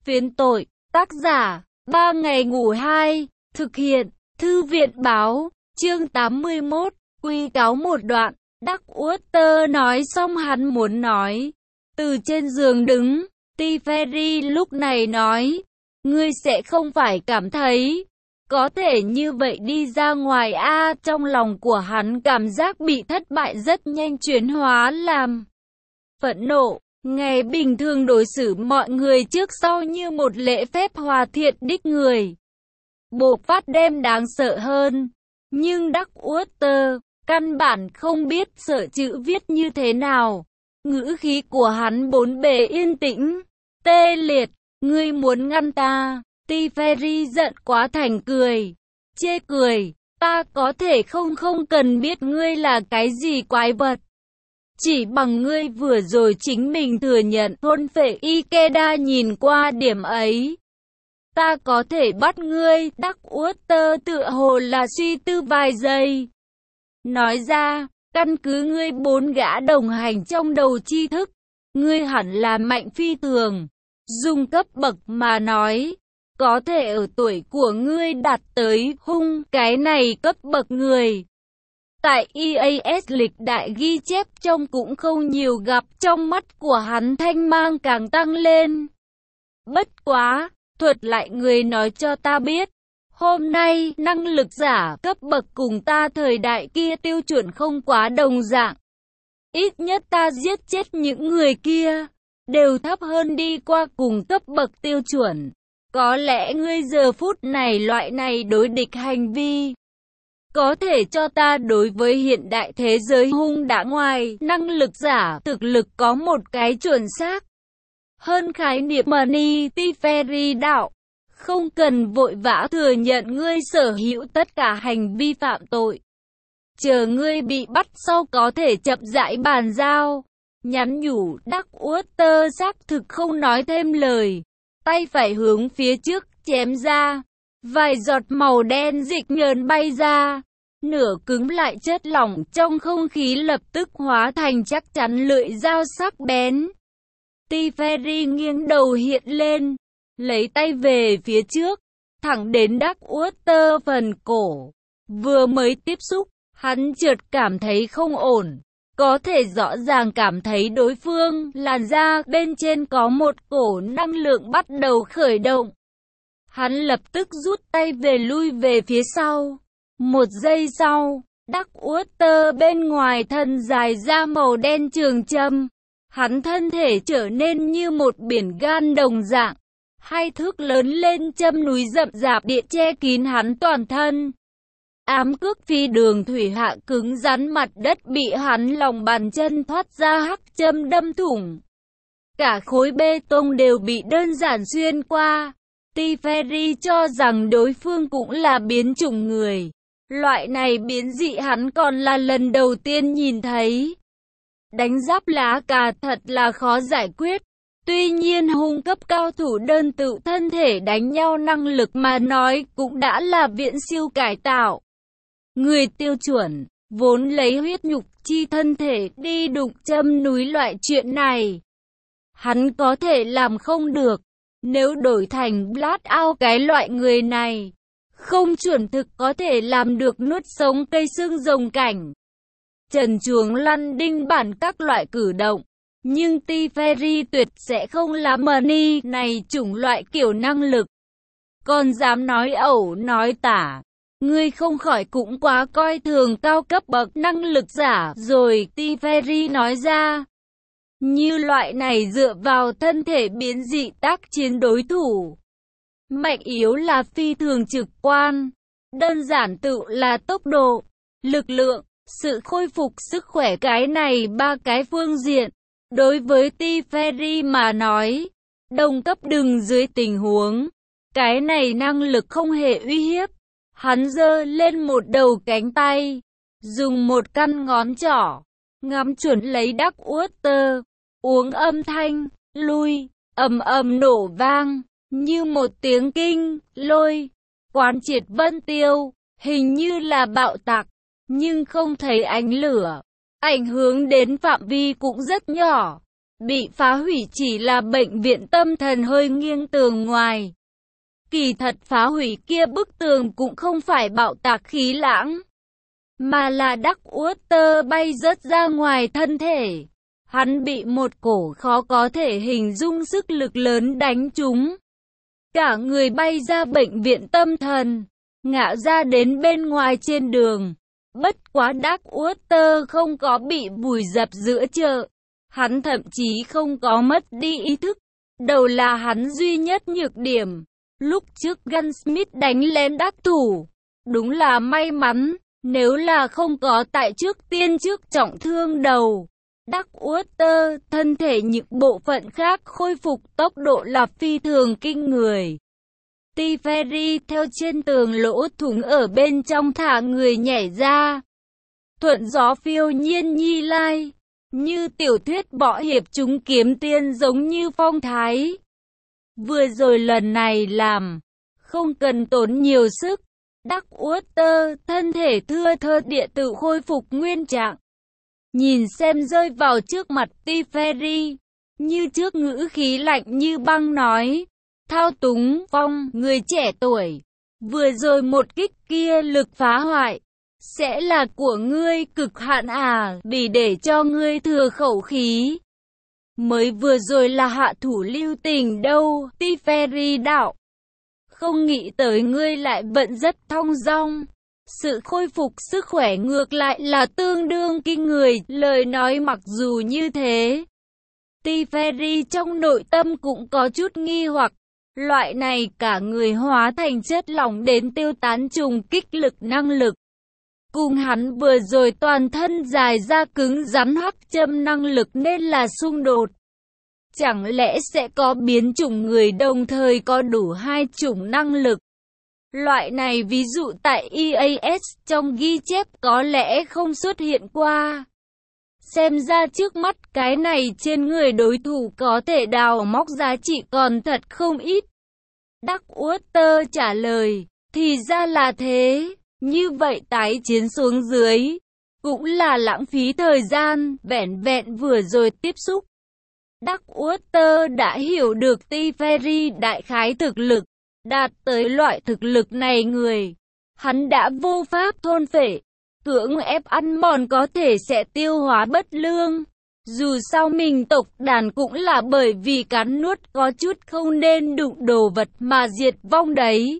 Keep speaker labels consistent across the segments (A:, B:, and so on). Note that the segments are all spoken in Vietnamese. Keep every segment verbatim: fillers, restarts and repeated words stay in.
A: Phiến tội, tác giả, ba ngày ngủ hai, thực hiện, thư viện báo, chương tám mươi mốt, quy cáo một đoạn, Duckworth nói xong hắn muốn nói. Từ trên giường đứng, T. Ferry lúc này nói, ngươi sẽ không phải cảm thấy, có thể như vậy đi ra ngoài a trong lòng của hắn cảm giác bị thất bại rất nhanh chuyển hóa làm phẫn nộ. Ngày bình thường đối xử mọi người trước sau như một lễ phép hòa thiện đích người. Bộc phát đêm đáng sợ hơn. Nhưng Duckworth căn bản không biết sợ chữ viết như thế nào. Ngữ khí của hắn bốn bề yên tĩnh, tê liệt. Ngươi muốn ngăn ta? T. Ferry giận quá thành cười. Chê cười. Ta có thể không không cần biết ngươi là cái gì quái vật. Chỉ bằng ngươi vừa rồi chính mình thừa nhận thôn phệ Ikeda nhìn qua điểm ấy. Ta có thể bắt ngươi. Duckworth tựa hồ là suy tư vài giây. Nói ra, căn cứ ngươi bốn gã đồng hành trong đầu tri thức, ngươi hẳn là mạnh phi thường. Dùng cấp bậc mà nói, có thể ở tuổi của ngươi đạt tới hung cái này cấp bậc người. Tại e a ét lịch đại ghi chép trong cũng không nhiều gặp, trong mắt của hắn thanh mang càng tăng lên. Bất quá, thuật lại người nói cho ta biết, hôm nay năng lực giả cấp bậc cùng ta thời đại kia tiêu chuẩn không quá đồng dạng. Ít nhất ta giết chết những người kia, đều thấp hơn đi qua cùng cấp bậc tiêu chuẩn. Có lẽ ngươi giờ phút này loại này đối địch hành vi, có thể cho ta đối với hiện đại thế giới hung đã ngoài năng lực giả thực lực có một cái chuẩn xác hơn khái niệm money. T. Ferry đạo, không cần vội vã thừa nhận ngươi sở hữu tất cả hành vi phạm tội. Chờ ngươi bị bắt sau có thể chậm rãi bàn giao. Nhắn nhủ. Duckworth xác thực không nói thêm lời, tay phải hướng phía trước chém ra, vài giọt màu đen dịch nhờn bay ra. Nửa cứng lại chất lỏng trong không khí lập tức hóa thành chắc chắn lưỡi dao sắc bén. T. Ferry nghiêng đầu hiện lên, lấy tay về phía trước, thẳng đến Duckworth phần cổ. Vừa mới tiếp xúc, hắn chợt cảm thấy không ổn. Có thể rõ ràng cảm thấy đối phương làn da bên trên có một cổ năng lượng bắt đầu khởi động. Hắn lập tức rút tay về lui về phía sau. Một giây sau, Duckworth bên ngoài thân dài ra màu đen trường châm. Hắn thân thể trở nên như một biển gan đồng dạng. Hai thước lớn lên châm núi rậm rạp địa che kín hắn toàn thân. Ám cước phi đường thủy hạ cứng rắn mặt đất bị hắn lòng bàn chân thoát ra hắc châm đâm thủng. Cả khối bê tông đều bị đơn giản xuyên qua. T. Ferry cho rằng đối phương cũng là biến chủng người. Loại này biến dị hắn còn là lần đầu tiên nhìn thấy. Đánh giáp lá cà thật là khó giải quyết. Tuy nhiên hung cấp cao thủ đơn tự thân thể đánh nhau năng lực mà nói cũng đã là viễn siêu cải tạo. Người tiêu chuẩn, vốn lấy huyết nhục chi thân thể đi đụng châm núi loại chuyện này, hắn có thể làm không được. Nếu đổi thành Bloodhound cái loại người này, không chuẩn thực có thể làm được nuốt sống cây xương rồng cảnh, trần truồng lăn đinh bản các loại cử động. Nhưng T. Ferry tuyệt sẽ không làm money này chủng loại kiểu năng lực. Còn dám nói ẩu nói tả. Ngươi không khỏi cũng quá coi thường cao cấp bậc năng lực giả rồi. T. Ferry nói ra. Như loại này dựa vào thân thể biến dị tác chiến đối thủ, mạnh yếu là phi thường trực quan. Đơn giản tự là tốc độ, lực lượng, sự khôi phục sức khỏe, cái này ba cái phương diện. Đối với T. Ferry mà nói, đồng cấp đừng dưới tình huống, cái này năng lực không hề uy hiếp. Hắn giơ lên một đầu cánh tay, dùng một căn ngón trỏ, ngắm chuẩn lấy Duckworth, uống âm thanh, lui, ầm ầm nổ vang, như một tiếng kinh, lôi, quán triệt vân tiêu, hình như là bạo tạc, nhưng không thấy ánh lửa, ảnh hưởng đến phạm vi cũng rất nhỏ. Bị phá hủy chỉ là bệnh viện tâm thần hơi nghiêng tường ngoài. Kỳ thật phá hủy kia bức tường cũng không phải bạo tạc khí lãng, mà là Darkwater bay rớt ra ngoài thân thể. Hắn bị một cổ khó có thể hình dung sức lực lớn đánh trúng. Cả người bay ra bệnh viện tâm thần, ngã ra đến bên ngoài trên đường. Bất quá Darkwater không có bị vùi dập giữa chợ. Hắn thậm chí không có mất đi ý thức. Đầu là hắn duy nhất nhược điểm. Lúc trước Gunsmith đánh lén đắc thủ. Đúng là may mắn. Nếu là không có tại trước tiên trước trọng thương đầu. Darkwater, thân thể những bộ phận khác khôi phục tốc độ là phi thường kinh người. T-Ferry theo trên tường lỗ thủng ở bên trong thả người nhảy ra. Thuận gió phiêu nhiên nhi lai. Như tiểu thuyết võ hiệp chúng kiếm tiên giống như phong thái. Vừa rồi lần này làm. Không cần tốn nhiều sức. Darkwater, thân thể thưa thớt địa tự khôi phục nguyên trạng. Nhìn xem rơi vào trước mặt T-Ferry. Như trước ngữ khí lạnh như băng nói. Thao túng, Phong, người trẻ tuổi. Vừa rồi một kích kia lực phá hoại. Sẽ là của ngươi cực hạn à, vì để cho ngươi thừa khẩu khí. Mới vừa rồi là hạ thủ lưu tình đâu, T-Ferry đạo. Không nghĩ tới ngươi lại vẫn rất thong dong. Sự khôi phục sức khỏe ngược lại là tương đương kinh người, lời nói mặc dù như thế. T-Ferry trong nội tâm cũng có chút nghi hoặc. Loại này cả người hóa thành chất lỏng đến tiêu tán trùng kích lực năng lực. Cùng hắn vừa rồi toàn thân dài ra cứng rắn hắc châm năng lực nên là xung đột. Chẳng lẽ sẽ có biến chủng người đồng thời có đủ hai chủng năng lực? Loại này ví dụ tại E A S trong ghi chép có lẽ không xuất hiện qua. Xem ra trước mắt cái này trên người đối thủ có thể đào móc giá trị còn thật không ít. Darkwater trả lời, thì ra là thế, như vậy tái chiến xuống dưới, cũng là lãng phí thời gian, vẹn vẹn vừa rồi tiếp xúc. Darkwater đã hiểu được T-Ferry đại khái thực lực, đạt tới loại thực lực này người. Hắn đã vô pháp thôn phệ, cưỡng ép ăn mòn có thể sẽ tiêu hóa bất lương. Dù sao mình tộc đàn cũng là bởi vì cắn nuốt có chút không nên đụng đồ vật mà diệt vong đấy.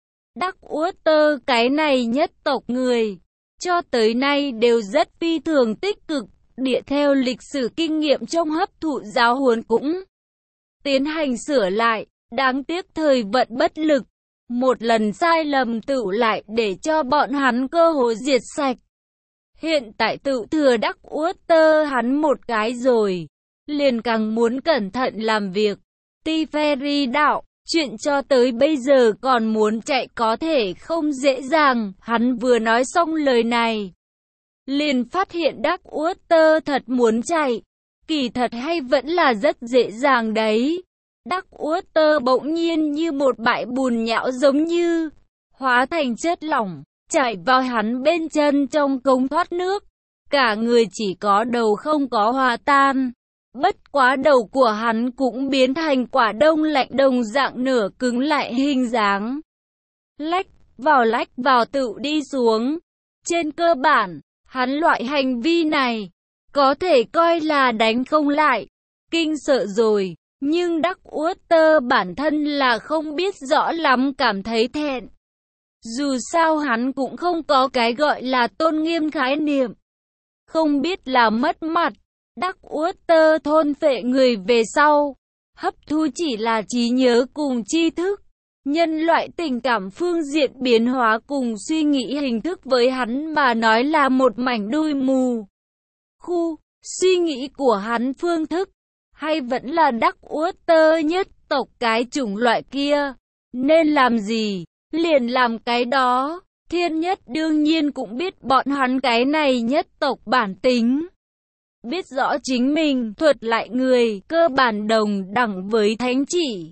A: Darkwater cái này nhất tộc người, cho tới nay đều rất phi thường tích cực, địa theo lịch sử kinh nghiệm trong hấp thụ giáo huấn cũng tiến hành sửa lại, đáng tiếc thời vận bất lực. Một lần sai lầm tựu lại để cho bọn hắn cơ hội diệt sạch. Hiện tại tự thừa Darkwater hắn một cái rồi, liền càng muốn cẩn thận làm việc. T-Ferry đạo, chuyện cho tới bây giờ còn muốn chạy có thể không dễ dàng. Hắn vừa nói xong lời này, liền phát hiện Darkwater thật muốn chạy. Kỳ thật hay vẫn là rất dễ dàng đấy. Darkwater bỗng nhiên như một bãi bùn nhão giống như hóa thành chất lỏng, chạy vào hắn bên chân trong cống thoát nước. Cả người chỉ có đầu không có hòa tan. Bất quá đầu của hắn cũng biến thành quả đông lạnh đồng dạng nửa cứng lại hình dáng. Lách vào lách vào tự đi xuống. Trên cơ bản, hắn loại hành vi này có thể coi là đánh không lại. Kinh sợ rồi, nhưng Darkwater bản thân là không biết rõ lắm cảm thấy thẹn. Dù sao hắn cũng không có cái gọi là tôn nghiêm khái niệm. Không biết là mất mặt. Darkwater thôn phệ người về sau, hấp thu chỉ là trí nhớ cùng tri thức. Nhân loại tình cảm phương diện biến hóa cùng suy nghĩ hình thức với hắn mà nói là một mảnh đuôi mù. Khu, suy nghĩ của hắn phương thức, hay vẫn là Darkwater nhất tộc cái chủng loại kia. Nên làm gì, liền làm cái đó. Thiên nhất đương nhiên cũng biết bọn hắn cái này nhất tộc bản tính. Biết rõ chính mình thuật lại người cơ bản đồng đẳng với thánh chỉ.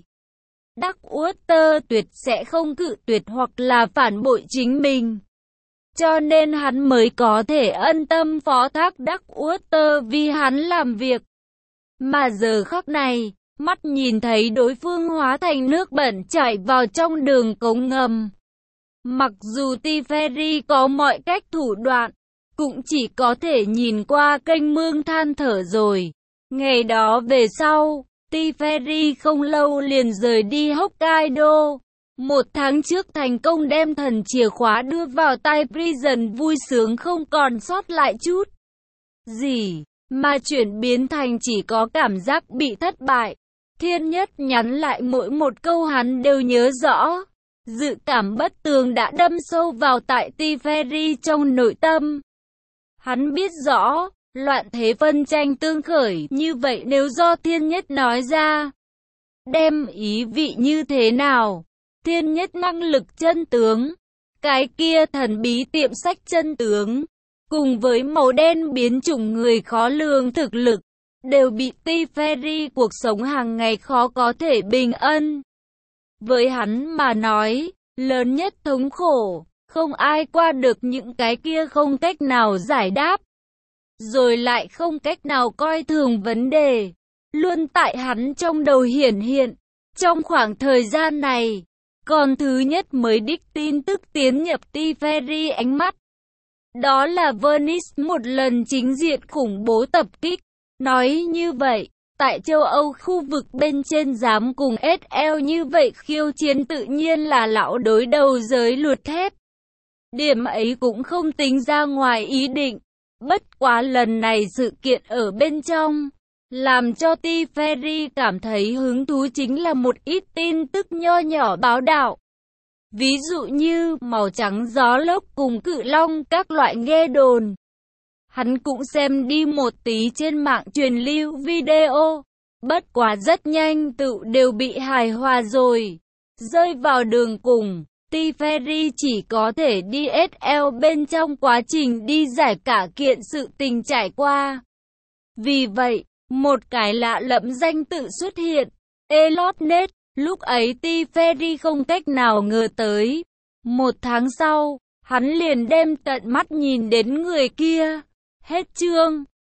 A: Darkwater tuyệt sẽ không cự tuyệt hoặc là phản bội chính mình. Cho nên hắn mới có thể ân tâm phó thác Darkwater vì hắn làm việc. Mà giờ khắc này, mắt nhìn thấy đối phương hóa thành nước bẩn chảy vào trong đường cống ngầm. Mặc dù Teferi có mọi cách thủ đoạn, cũng chỉ có thể nhìn qua kênh mương than thở rồi. Ngày đó về sau, Teferi không lâu liền rời đi Hokkaido. Một tháng trước thành công đem thần chìa khóa đưa vào tay Prison, vui sướng không còn sót lại chút gì, mà chuyển biến thành chỉ có cảm giác bị thất bại. Thiên Nhất nhắn lại mỗi một câu hắn đều nhớ rõ. Dự cảm bất tường đã đâm sâu vào tại Teferi trong nội tâm. Hắn biết rõ, loạn thế phân tranh tương khởi như vậy nếu do Thiên Nhất nói ra, đem ý vị như thế nào? Thiên Nhất năng lực chân tướng, cái kia thần bí tiệm sách chân tướng, cùng với màu đen biến chủng người khó lường thực lực, đều bị Teferi cuộc sống hàng ngày khó có thể bình ân. Với hắn mà nói, lớn nhất thống khổ, không ai qua được những cái kia không cách nào giải đáp, rồi lại không cách nào coi thường vấn đề, luôn tại hắn trong đầu hiển hiện. Trong khoảng thời gian này, con thứ nhất mới đích tin tức tiến nhập Teferi ánh mắt. Đó là Venice một lần chính diện khủng bố tập kích. Nói như vậy, tại châu Âu khu vực bên trên dám cùng ét lờ như vậy khiêu chiến tự nhiên là lão đối đầu giới luật thép. Điểm ấy cũng không tính ra ngoài ý định. Bất quá lần này sự kiện ở bên trong, làm cho Teferi cảm thấy hứng thú chính là một ít tin tức nho nhỏ báo đạo. Ví dụ như màu trắng gió lốc cùng cự long các loại nghe đồn. Hắn cũng xem đi một tí trên mạng truyền lưu video. Bất quá rất nhanh tự đều bị hài hòa rồi. Rơi vào đường cùng, Teferi chỉ có thể đi ét lờ bên trong quá trình đi giải cả kiện sự tình trải qua. Vì vậy, một cái lạ lẫm danh tự xuất hiện, Elotnet. Lúc ấy Teferi không cách nào ngờ tới. Một tháng sau, hắn liền đem tận mắt nhìn đến người kia. Hết chương.